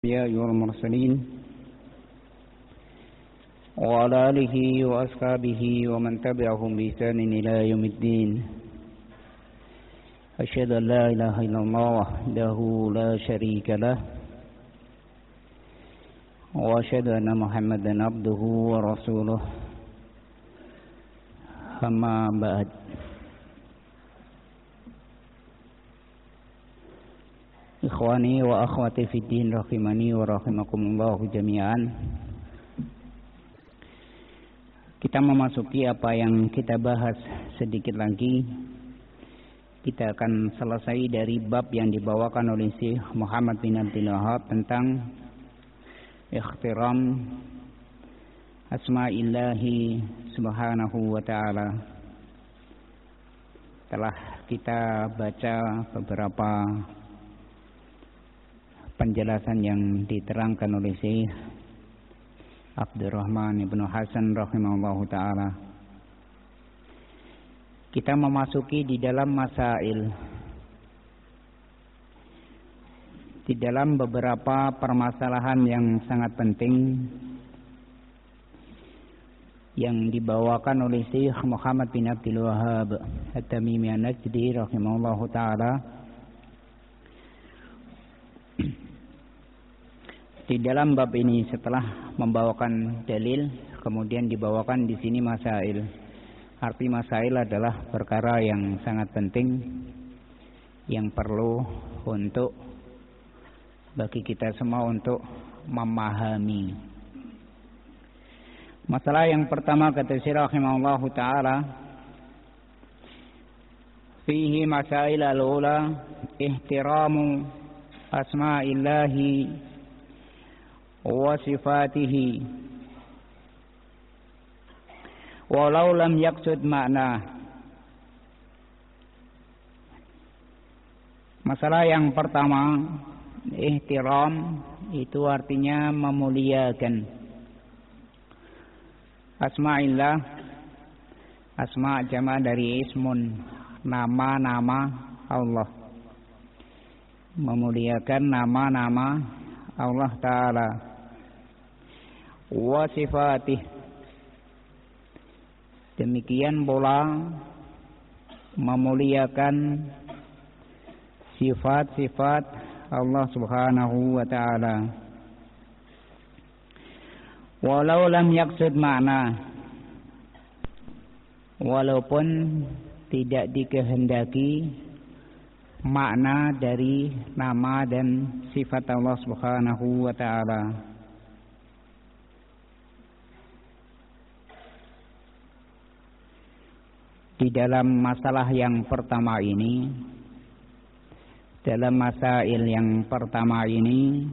الأنبياء والمرسلين وعلى آله وأصحابه ومن تبعهم بإحسان إلى يوم الدين. أشهد أن لا إله إلا الله وحده لا شريك له وأشهد أن محمدا عبده ورسوله. أما بعد. Ikhwani wa akhwati fid din rahimani wa rahimakumullahu jami'an. Kita memasuki apa yang kita bahas sedikit lagi. Kita akan selesai dari bab yang dibawakan oleh Syekh Muhammad bin Abdul Wahhab tentang ikhtiram asma'illahi subhanahu wa ta'ala. Telah kita baca beberapa penjelasan yang diterangkan oleh Syekh Abdurrahman ibnu Hasan rahimahullahu ta'ala. Kita memasuki di dalam masail, di dalam beberapa permasalahan yang sangat penting yang dibawakan oleh Syekh Muhammad bin Abdul Wahhab At-Tamimi An-Najdi rahimahullahu ta'ala. Di dalam bab ini setelah membawakan dalil, kemudian dibawakan di sini masail. Arti masail adalah perkara yang sangat penting yang perlu untuk bagi kita semua untuk memahami. Masalah yang pertama kata Syekh rahimahullahu taala, fihi masail al-ula ihtiramu asma'illahi wa sifatihi walau lam yaqsud makna. Masalah yang pertama, ihtiram itu artinya memuliakan asma'illah. Asma' jama' dari ismun, nama-nama Allah. Memuliakan nama-nama Allah Ta'ala. Wa sifatih, demikian pula memuliakan sifat-sifat Allah Subhanahu wa ta'ala. Walau lam yaqsud makna, walaupun tidak dikehendaki makna dari nama dan sifat Allah Subhanahu wa ta'ala. Di dalam masalah yang pertama ini, dalam masail yang pertama ini,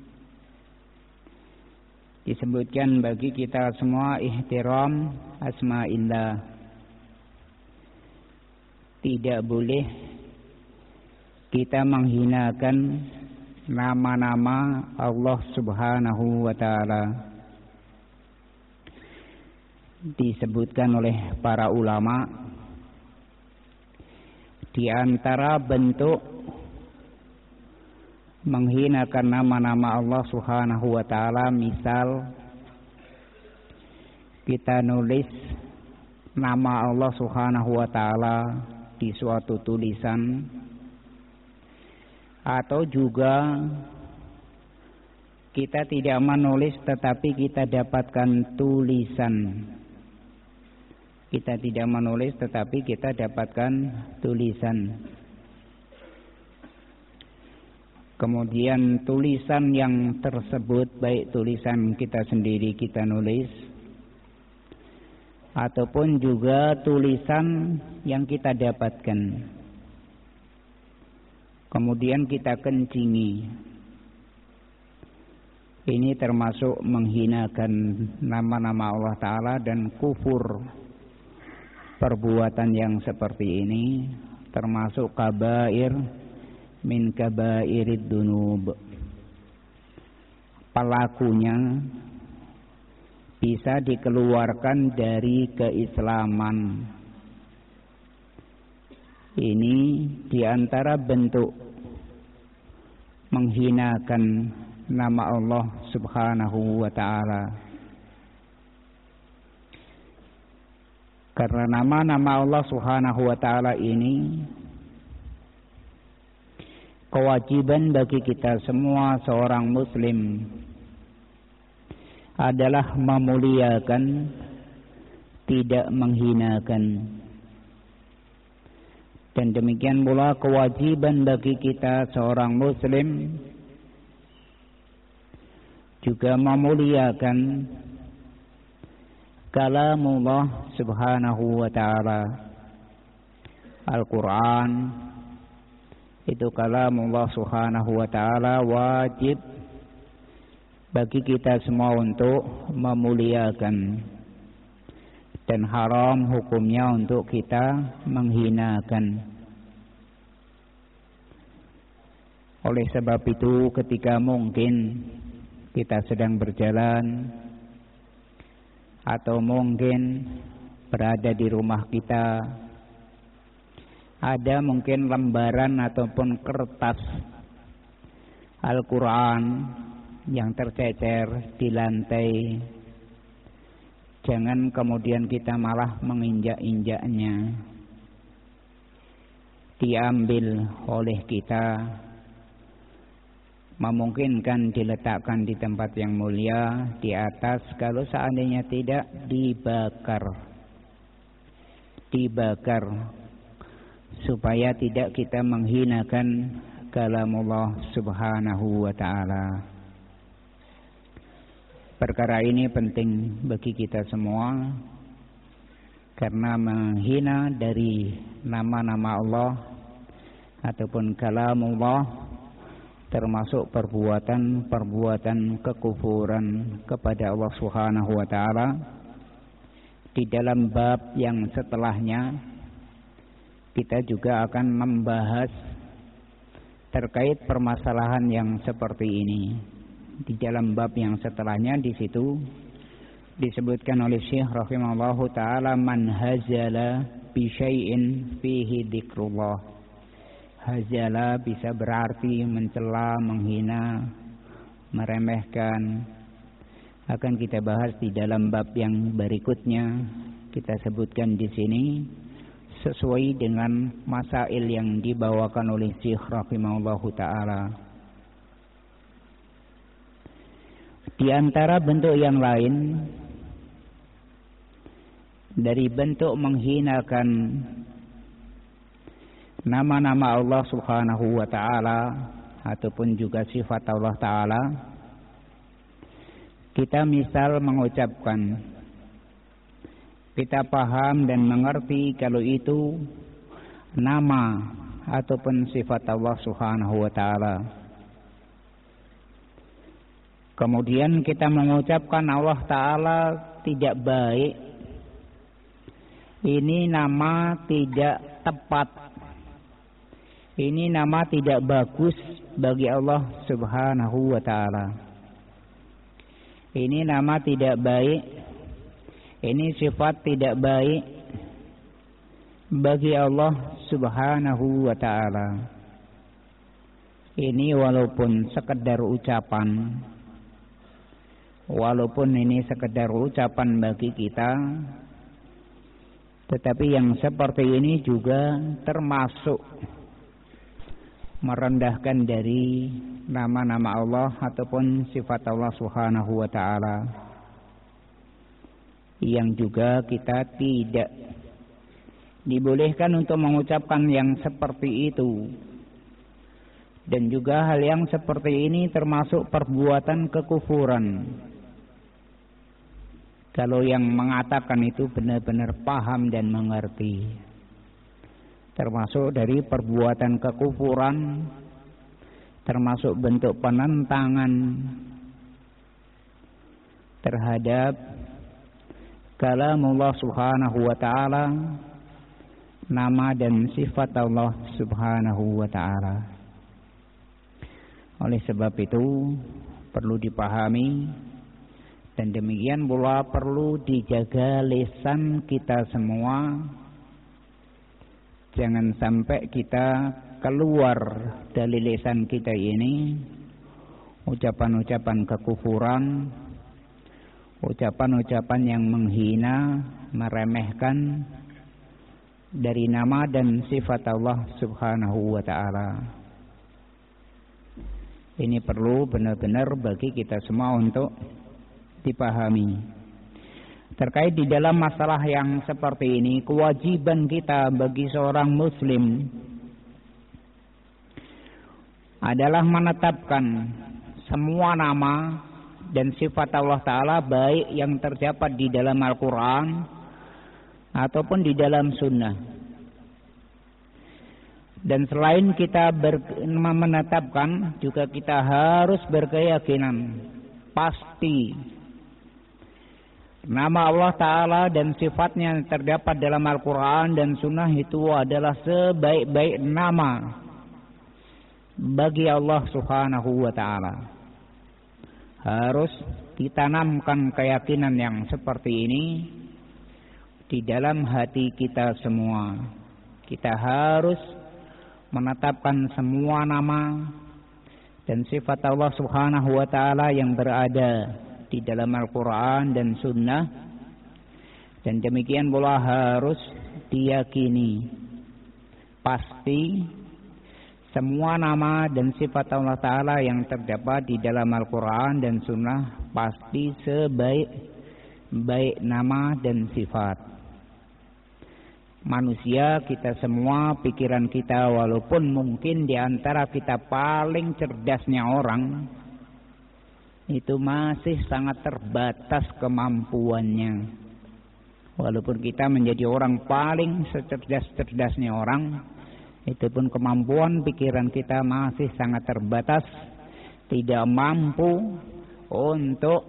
disebutkan bagi kita semua ihtiram asma'illah. Tidak boleh kita menghinakan nama-nama Allah Subhanahu wa ta'ala. Disebutkan oleh para ulama, di antara bentuk menghinakan nama-nama Allah Subhanahu wa ta'ala, misal kita nulis nama Allah Subhanahu wa ta'ala di suatu tulisan, atau juga kita tidak menulis tetapi kita dapatkan tulisan. Kita tidak menulis tetapi kita dapatkan tulisan. Kemudian tulisan yang tersebut, baik tulisan kita sendiri kita nulis, ataupun juga tulisan yang kita dapatkan, kemudian kita kencingi. Ini termasuk menghinakan nama-nama Allah Ta'ala dan kufur. Perbuatan yang seperti ini termasuk kabair min kabairid dunub. Pelakunya bisa dikeluarkan dari keislaman. Ini diantara bentuk menghinakan nama Allah Subhanahu wa ta'ala. Karena nama-nama Allah Subhanahu wa ta'ala ini kewajiban bagi kita semua seorang muslim adalah memuliakan, tidak menghinakan. Dan demikian pula kewajiban bagi kita seorang muslim juga memuliakan kalamullah Subhanahu wa ta'ala. Al-Quran itu kalamullah Subhanahu wa ta'ala, wajib bagi kita semua untuk memuliakan, dan haram hukumnya untuk kita menghinakan. Oleh sebab itu, ketika mungkin kita sedang berjalan atau mungkin berada di rumah kita, ada mungkin lembaran ataupun kertas Al-Quran yang tercecer di lantai, jangan kemudian kita malah menginjak-injaknya. Diambil oleh kita, memungkinkan diletakkan di tempat yang mulia, di atas, kalau seandainya tidak, dibakar supaya tidak kita menghinakan kalamullah Subhanahu wa ta'ala. Perkara ini penting bagi kita semua, karena menghina dari nama-nama Allah ataupun kalamullah termasuk perbuatan kekufuran kepada Allah Subhanahu wa ta'ala. Di dalam bab yang setelahnya kita juga akan membahas terkait permasalahan yang seperti ini. Di dalam bab yang setelahnya, di situ disebutkan oleh Syekh rahimahullahu taala, man hazala bi syai'in fihi dzikrullah. Hazala bisa berarti mencela, menghina, meremehkan. Akan kita bahas di dalam bab yang berikutnya. Kita sebutkan di sini sesuai dengan masail yang dibawakan oleh Syekh rahimahullahu taala. Di antara bentuk yang lain dari bentuk menghinakan nama-nama Allah Subhanahu wa ta'ala ataupun juga sifat Allah ta'ala, kita misal mengucapkan, kita paham dan mengerti kalau itu nama ataupun sifat Allah Subhanahu wa ta'ala. Kemudian kita mengucapkan Allah Ta'ala tidak baik, ini nama tidak tepat, ini nama tidak bagus bagi Allah Subhanahu wa ta'ala. Ini nama tidak baik, ini sifat tidak baik bagi Allah Subhanahu wa ta'ala. Ini walaupun sekedar ucapan, walaupun ini sekedar ucapan bagi kita, tetapi yang seperti ini juga termasuk merendahkan dari nama-nama Allah ataupun sifat Allah Subhanahu wa ta'ala, yang juga kita tidak dibolehkan untuk mengucapkan yang seperti itu. Dan juga hal yang seperti ini termasuk perbuatan kekufuran. Kalau yang mengatakan itu benar-benar paham dan mengerti, termasuk dari perbuatan kekufuran, termasuk bentuk penentangan terhadap kalamullah Subhanahu wa ta'ala, nama dan sifat Allah Subhanahu wa ta'ala. Oleh sebab itu perlu dipahami, dan demikian pula perlu dijaga lisan kita semua. Jangan sampai kita keluar dari lisan kita ini ucapan-ucapan kekufuran, ucapan-ucapan yang menghina, meremehkan dari nama dan sifat Allah Subhanahu wa ta'ala. Ini perlu benar-benar bagi kita semua untuk dipahami. Terkait di dalam masalah yang seperti ini, kewajiban kita bagi seorang muslim adalah menetapkan semua nama dan sifat Allah Ta'ala, baik yang terdapat di dalam Al-Quran ataupun di dalam Sunnah. Dan selain kita menetapkan, juga kita harus berkeyakinan pasti nama Allah Ta'ala dan sifatnya yang terdapat dalam Al-Quran dan Sunnah itu adalah sebaik-baik nama bagi Allah Subhanahu wa ta'ala. Harus ditanamkan keyakinan yang seperti ini di dalam hati kita semua. Kita harus menetapkan semua nama dan sifat Allah Subhanahu wa ta'ala yang berada di dalam Al-Quran dan Sunnah, dan demikian pula harus diyakini pasti semua nama dan sifat Allah Ta'ala yang terdapat di dalam Al-Quran dan Sunnah pasti sebaik nama dan sifat. Manusia kita semua, pikiran kita walaupun mungkin di antara kita paling cerdasnya orang, itu masih sangat terbatas kemampuannya. Walaupun kita menjadi orang paling secerdas-cerdasnya orang, itu pun kemampuan pikiran kita masih sangat terbatas, tidak mampu untuk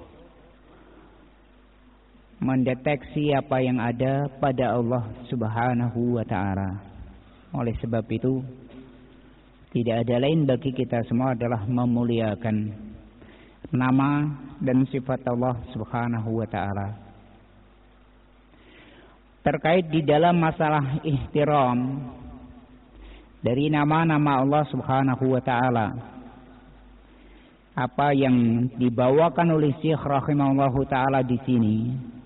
mendeteksi apa yang ada pada Allah Subhanahu wa ta'ala. Oleh sebab itu, tidak ada lain bagi kita semua adalah memuliakan nama dan sifat Allah Subhanahu wa ta'ala. Terkait di dalam masalah ihtiram dari nama-nama Allah Subhanahu wa ta'ala, apa yang dibawakan oleh Syekh rahimahullahu ta'ala di sini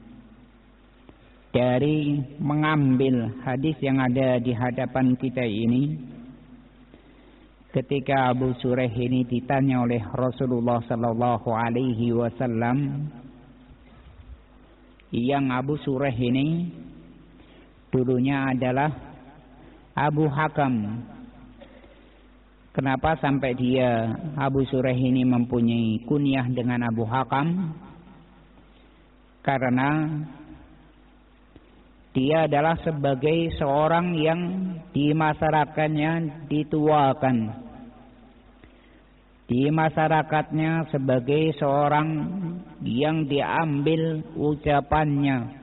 dari mengambil hadis yang ada di hadapan kita ini, ketika Abu Shuraih ini ditanya oleh Rasulullah sallallahu alaihi wasallam, yang Abu Shuraih ini dulunya adalah Abu Hakam. Kenapa sampai dia Abu Shuraih ini mempunyai kunyah dengan Abu Hakam? Karena dia adalah sebagai seorang yang di masyarakatnya dituakan, di masyarakatnya sebagai seorang yang diambil ucapannya,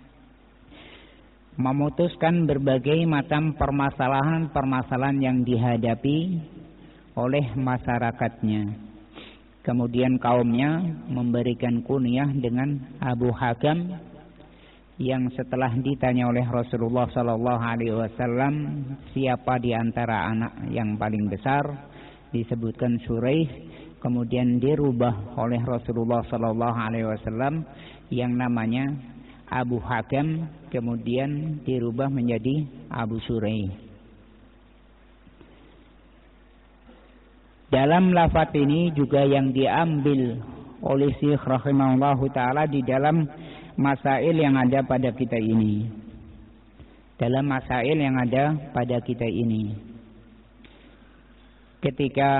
memutuskan berbagai macam permasalahan-permasalahan yang dihadapi oleh masyarakatnya. Kemudian kaumnya memberikan kunyah dengan Abu Hakam, yang setelah ditanya oleh Rasulullah sallallahu alaihi wasallam siapa di antara anak yang paling besar, disebutkan Shuraih, kemudian dirubah oleh Rasulullah sallallahu alaihi wasallam yang namanya Abu Hakam, kemudian dirubah menjadi Abu Shuraih. Dalam lafaz ini juga yang diambil oleh Syekh rahimahullahu taala di dalam masail yang ada pada kita ini. Dalam masail yang ada pada kita ini, ketika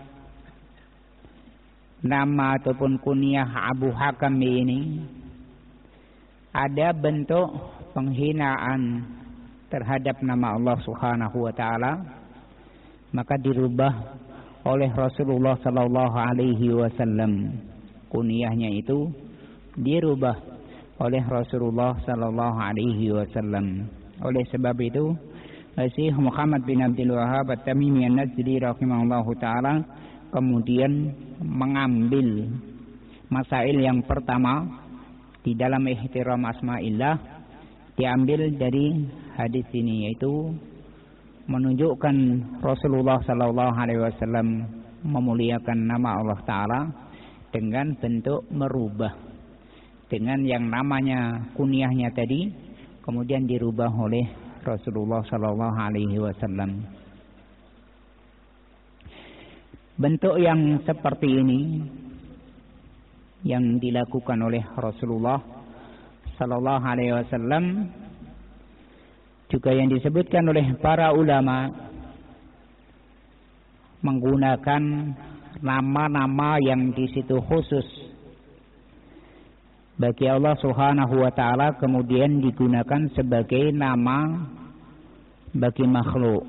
nama ataupun kunyah Abu Hakam ini ada bentuk penghinaan terhadap nama Allah Subhanahu wa taala, maka dirubah oleh Rasulullah sallallahu alaihi wasallam. Kunyahnya itu dirubah oleh Rasulullah sallallahu alaihi wasallam. Oleh sebab itu, Syekh Muhammad bin Abdul Wahhab At-Tamimi An-Najdi rahimahullahu taala kemudian mengambil masail yang pertama di dalam ihtiram asma'illah, diambil dari hadis ini, yaitu menunjukkan Rasulullah sallallahu alaihi wasallam memuliakan nama Allah Ta'ala dengan bentuk merubah, dengan yang namanya kunyahnya tadi kemudian dirubah oleh Rasulullah Sallallahu Alaihi Wasallam. Bentuk yang seperti ini yang dilakukan oleh Rasulullah Sallallahu Alaihi Wasallam juga yang disebutkan oleh para ulama menggunakan nama-nama yang di situ khusus bagi Allah Subhanahu wa taala kemudian digunakan sebagai nama bagi makhluk.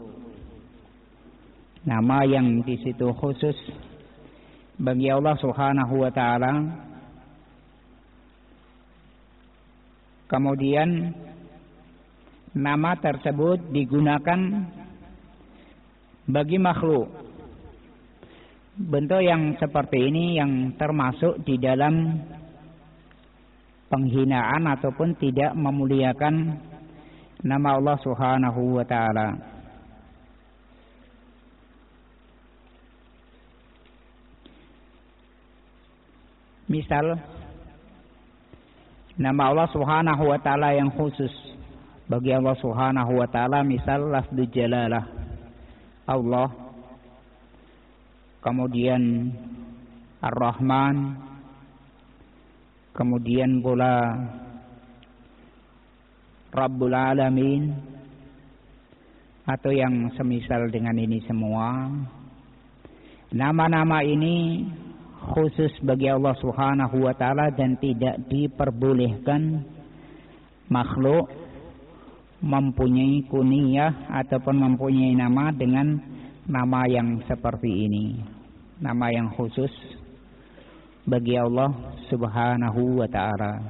Nama yang di situ khusus bagi Allah Subhanahu wa taala kemudian nama tersebut digunakan bagi makhluk. Bentuk yang seperti ini yang termasuk di dalam penghinaan ataupun tidak memuliakan nama Allah Subhanahu wa taala. Misal nama Allah Subhanahu wa taala yang khusus bagi Allah Subhanahu wa taala, misal lafdzul jalalah Allah, kemudian Ar-Rahman, kemudian pula Rabbul Alamin, atau yang semisal dengan ini semua. Nama-nama ini khusus bagi Allah Subhanahu wa taala dan tidak diperbolehkan makhluk mempunyai kunyah ataupun mempunyai nama dengan nama yang seperti ini. Nama yang khusus bagi Allah Subhanahu wa taala.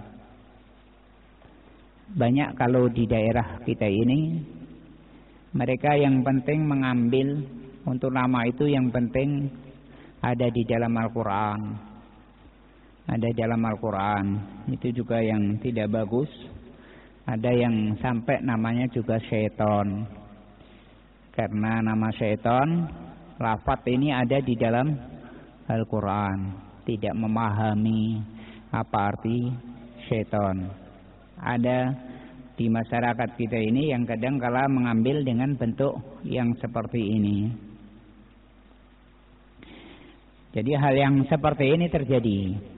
Banyak kalau di daerah kita ini mereka yang penting mengambil untuk nama itu yang penting ada di dalam Al-Quran. Ada di dalam Al-Quran. Itu juga yang tidak bagus. Ada yang sampai namanya juga syaitan. Karena nama syaitan, lafaz ini ada di dalam Al-Quran. Tidak memahami apa arti syaitan. Ada di masyarakat kita ini yang kadang kala mengambil dengan bentuk yang seperti ini. Jadi hal yang seperti ini terjadi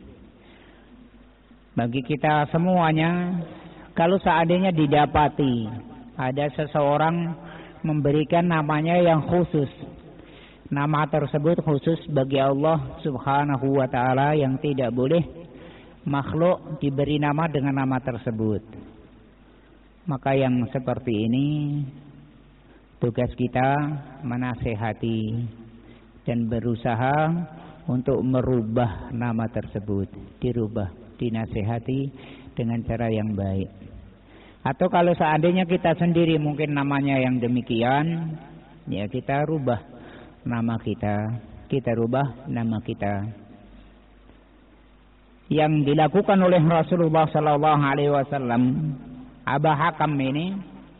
bagi kita semuanya. Kalau seandainya didapati ada seseorang memberikan namanya yang khusus, nama tersebut khusus bagi Allah Subhanahu wa taala, yang tidak boleh makhluk diberi nama dengan nama tersebut. Maka yang seperti ini tugas kita menasehati dan berusaha untuk merubah nama tersebut, dirubah, dinasehati dengan cara yang baik. Atau kalau seandainya kita sendiri mungkin namanya yang demikian, ya kita rubah nama kita rubah nama kita. Yang dilakukan oleh Rasulullah Sallallahu Alaihi Wasallam, Abu Hakam ini,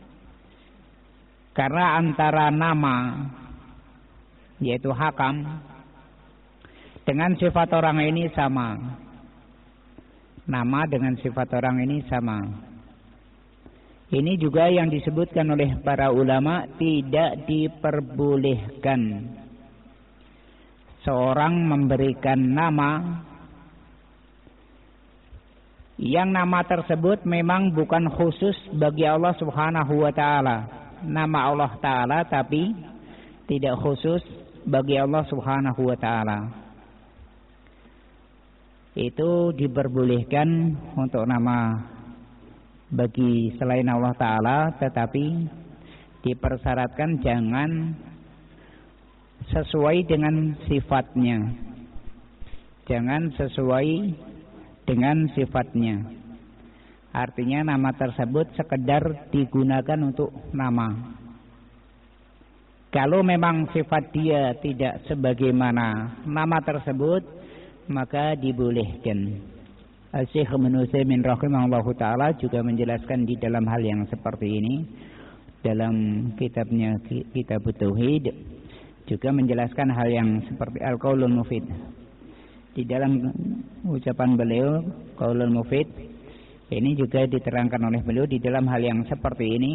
karena antara nama yaitu Hakam dengan sifat orang ini sama. Nama dengan sifat orang ini sama. Ini juga yang disebutkan oleh para ulama, tidak diperbolehkan seorang memberikan nama yang nama tersebut memang bukan khusus bagi Allah Subhanahu wa taala. Nama Allah taala tapi tidak khusus bagi Allah Subhanahu wa taala. Itu diperbolehkan untuk nama bagi selain Allah taala, tetapi dipersyaratkan jangan sesuai dengan sifatnya. Jangan sesuai dengan sifatnya. Artinya nama tersebut sekedar digunakan untuk nama. Kalau memang sifat dia tidak sebagaimana nama tersebut, maka dibolehkan. Syekh Ibnu Utsaimin rahimahullahu taala juga menjelaskan di dalam hal yang seperti ini dalam kitabnya Kitab Tauhid. juga menjelaskan hal yang seperti al-qaulul mufid. Di dalam ucapan beliau qaulul mufid ini juga diterangkan oleh beliau di dalam hal yang seperti ini,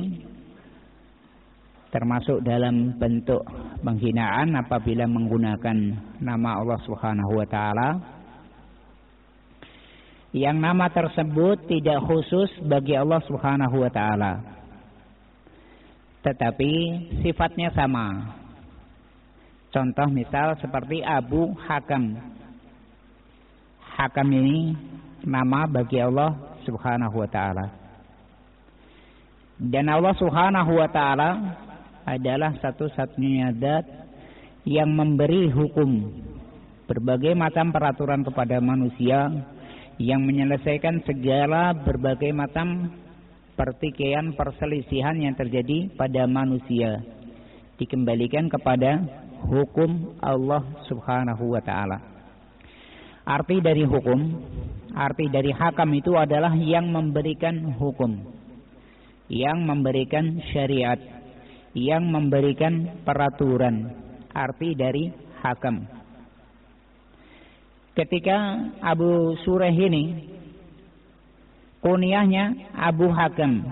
termasuk dalam bentuk penghinaan apabila menggunakan nama Allah Subhanahu wa taala yang nama tersebut tidak khusus bagi Allah Subhanahu wa taala, tetapi sifatnya sama. Contoh misal seperti Abu Hakam. Hakam ini nama bagi Allah Subhanahu wa taala. Dan Allah Subhanahu wa taala adalah satu-satunya zat yang memberi hukum berbagai macam peraturan kepada manusia, yang menyelesaikan segala berbagai macam pertikaian perselisihan yang terjadi pada manusia, dikembalikan kepada hukum Allah Subhanahu wa taala. Arti dari hukum, arti dari hakam itu adalah yang memberikan hukum, yang memberikan syariat, yang memberikan peraturan. Arti dari hakam. Ketika Abu Sureh ini kunyahnya Abu Hakam,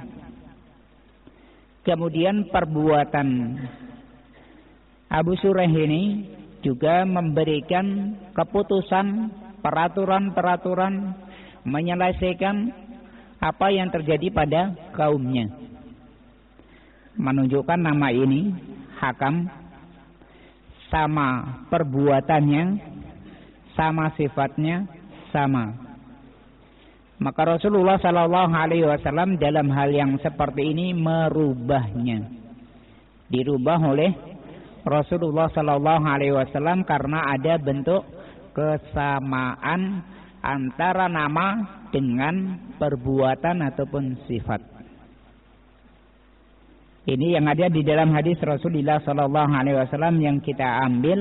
kemudian perbuatan Abu Sureh ini juga memberikan keputusan, peraturan-peraturan, menyelesaikan apa yang terjadi pada kaumnya. Menunjukkan nama ini hakam, sama perbuatannya, sama sifatnya, sama. Maka Rasulullah Sallallahu Alaihi Wasallam dalam hal yang seperti ini merubahnya, dirubah oleh Rasulullah Sallallahu Alaihi Wasallam karena ada bentuk kesamaan antara nama dengan perbuatan ataupun sifat. Ini yang ada di dalam hadis Rasulullah Sallallahu Alaihi Wasallam yang kita ambil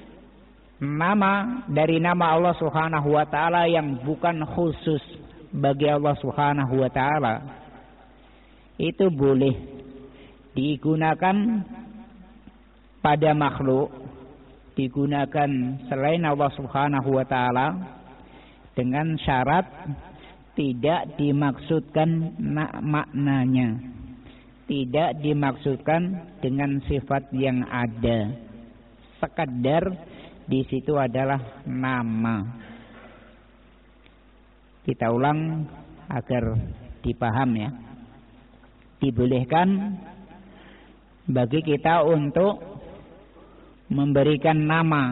nama dari nama Allah Subhanahu Wa Taala yang bukan khusus bagi Allah Subhanahu Wa Taala. Itu boleh digunakan pada makhluk, digunakan selain Allah Subhanahu wa taala dengan syarat tidak dimaksudkan maknanya, tidak dimaksudkan dengan sifat yang ada. Sekadar di situ adalah nama. Kita ulang agar dipaham ya. Dibolehkan bagi kita untuk memberikan nama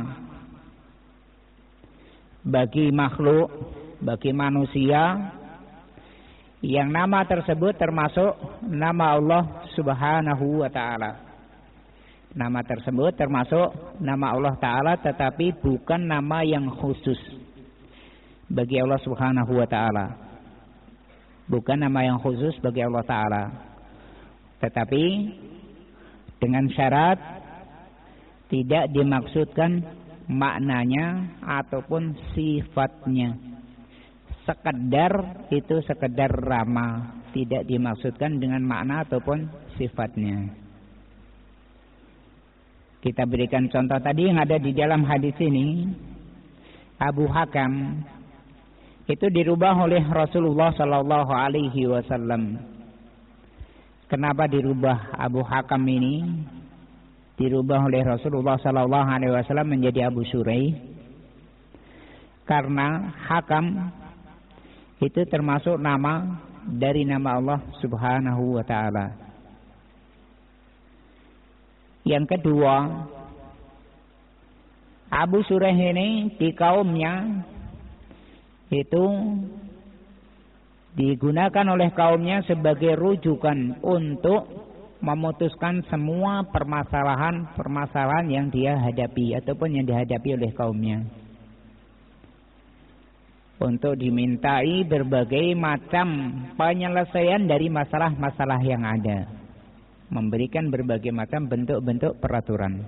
bagi makhluk, bagi manusia, yang nama tersebut termasuk nama Allah Subhanahu wa taala. Nama tersebut termasuk nama Allah taala, tetapi bukan nama yang khusus bagi Allah Subhanahu wa taala. Bukan nama yang khusus bagi Allah taala. Tetapi dengan syarat tidak dimaksudkan maknanya ataupun sifatnya. Sekedar itu sekedar nama, tidak dimaksudkan dengan makna ataupun sifatnya. Kita berikan contoh tadi yang ada di dalam hadis ini. Abu Hakam itu dirubah oleh Rasulullah Sallallahu Alaihi Wasallam. Kenapa dirubah Abu Hakam ini? Dirubah oleh Rasulullah Sallallahu Alaihi Wasallam menjadi Abu Sureh, karena Hakam itu termasuk nama dari nama Allah Subhanahu wa taala. Yang kedua, Abu Sureh ini di kaumnya itu digunakan oleh kaumnya sebagai rujukan untuk memutuskan semua permasalahan yang dia hadapi ataupun yang dihadapi oleh kaumnya, untuk dimintai berbagai macam penyelesaian dari masalah-masalah yang ada, memberikan berbagai macam bentuk-bentuk peraturan.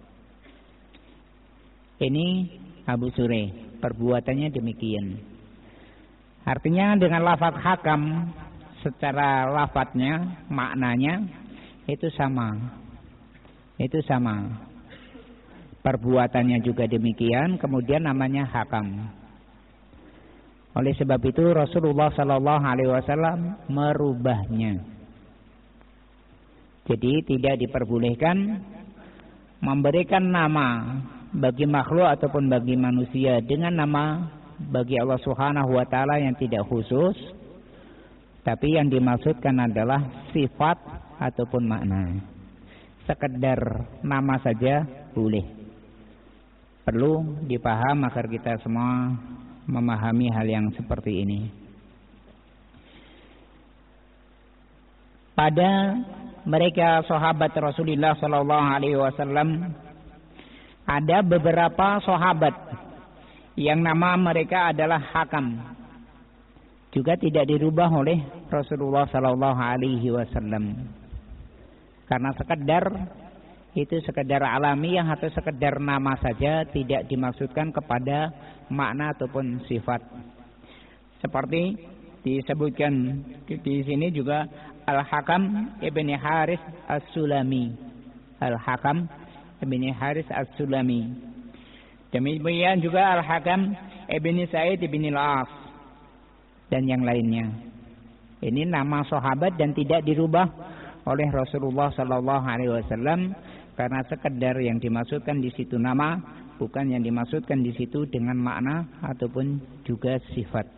Ini Abu Sureh, perbuatannya demikian. Artinya dengan lafaz hakam, secara lafadznya, maknanya itu sama. Itu sama. perbuatannya juga demikian, kemudian namanya hakam. Oleh sebab itu Rasulullah sallallahu alaihi wasallam merubahnya. Jadi tidak diperbolehkan memberikan nama bagi makhluk ataupun bagi manusia dengan nama bagi Allah Subhanahu wa taala yang tidak khusus, tapi yang dimaksudkan adalah sifat ataupun makna. Sekedar nama saja boleh. Perlu dipaham agar kita semua memahami hal yang seperti ini. Pada mereka sahabat Rasulullah sallallahu alaihi wasallam ada beberapa sahabat yang nama mereka adalah Hakam. Juga tidak dirubah oleh Rasulullah sallallahu alaihi wasallam. Karena sekedar alamiah atau sekedar nama saja, tidak dimaksudkan kepada makna ataupun sifat. Seperti disebutkan di sini juga Al-Hakam ibn Haris As-Sulami. Al-Hakam ibn Haris As-Sulami. Demikian juga Al-Hakam ibn Sa'id ibn Al-As dan yang lainnya. Ini nama sahabat dan tidak dirubah oleh Rasulullah sallallahu alaihi wasallam karena sekedar yang dimaksudkan di situ nama, bukan yang dimaksudkan di situ dengan makna ataupun juga sifat.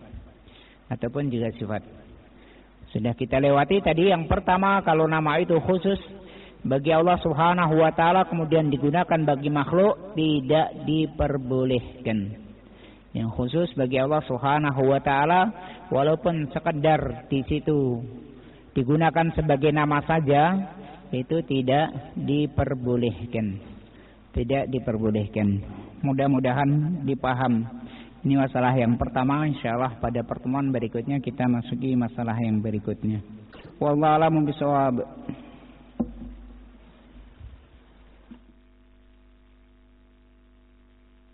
Sudah kita lewati tadi yang pertama, kalau nama itu khusus bagi Allah Subhanahu wa taala kemudian digunakan bagi makhluk tidak diperbolehkan. Yang khusus bagi Allah Subhanahu wa taala walaupun sekedar di situ digunakan sebagai nama saja, itu tidak diperbolehkan. Mudah-mudahan dipaham. Ini masalah yang pertama. Insyaallah pada pertemuan berikutnya kita masuki masalah yang berikutnya. Wallahu a'lam bishawab.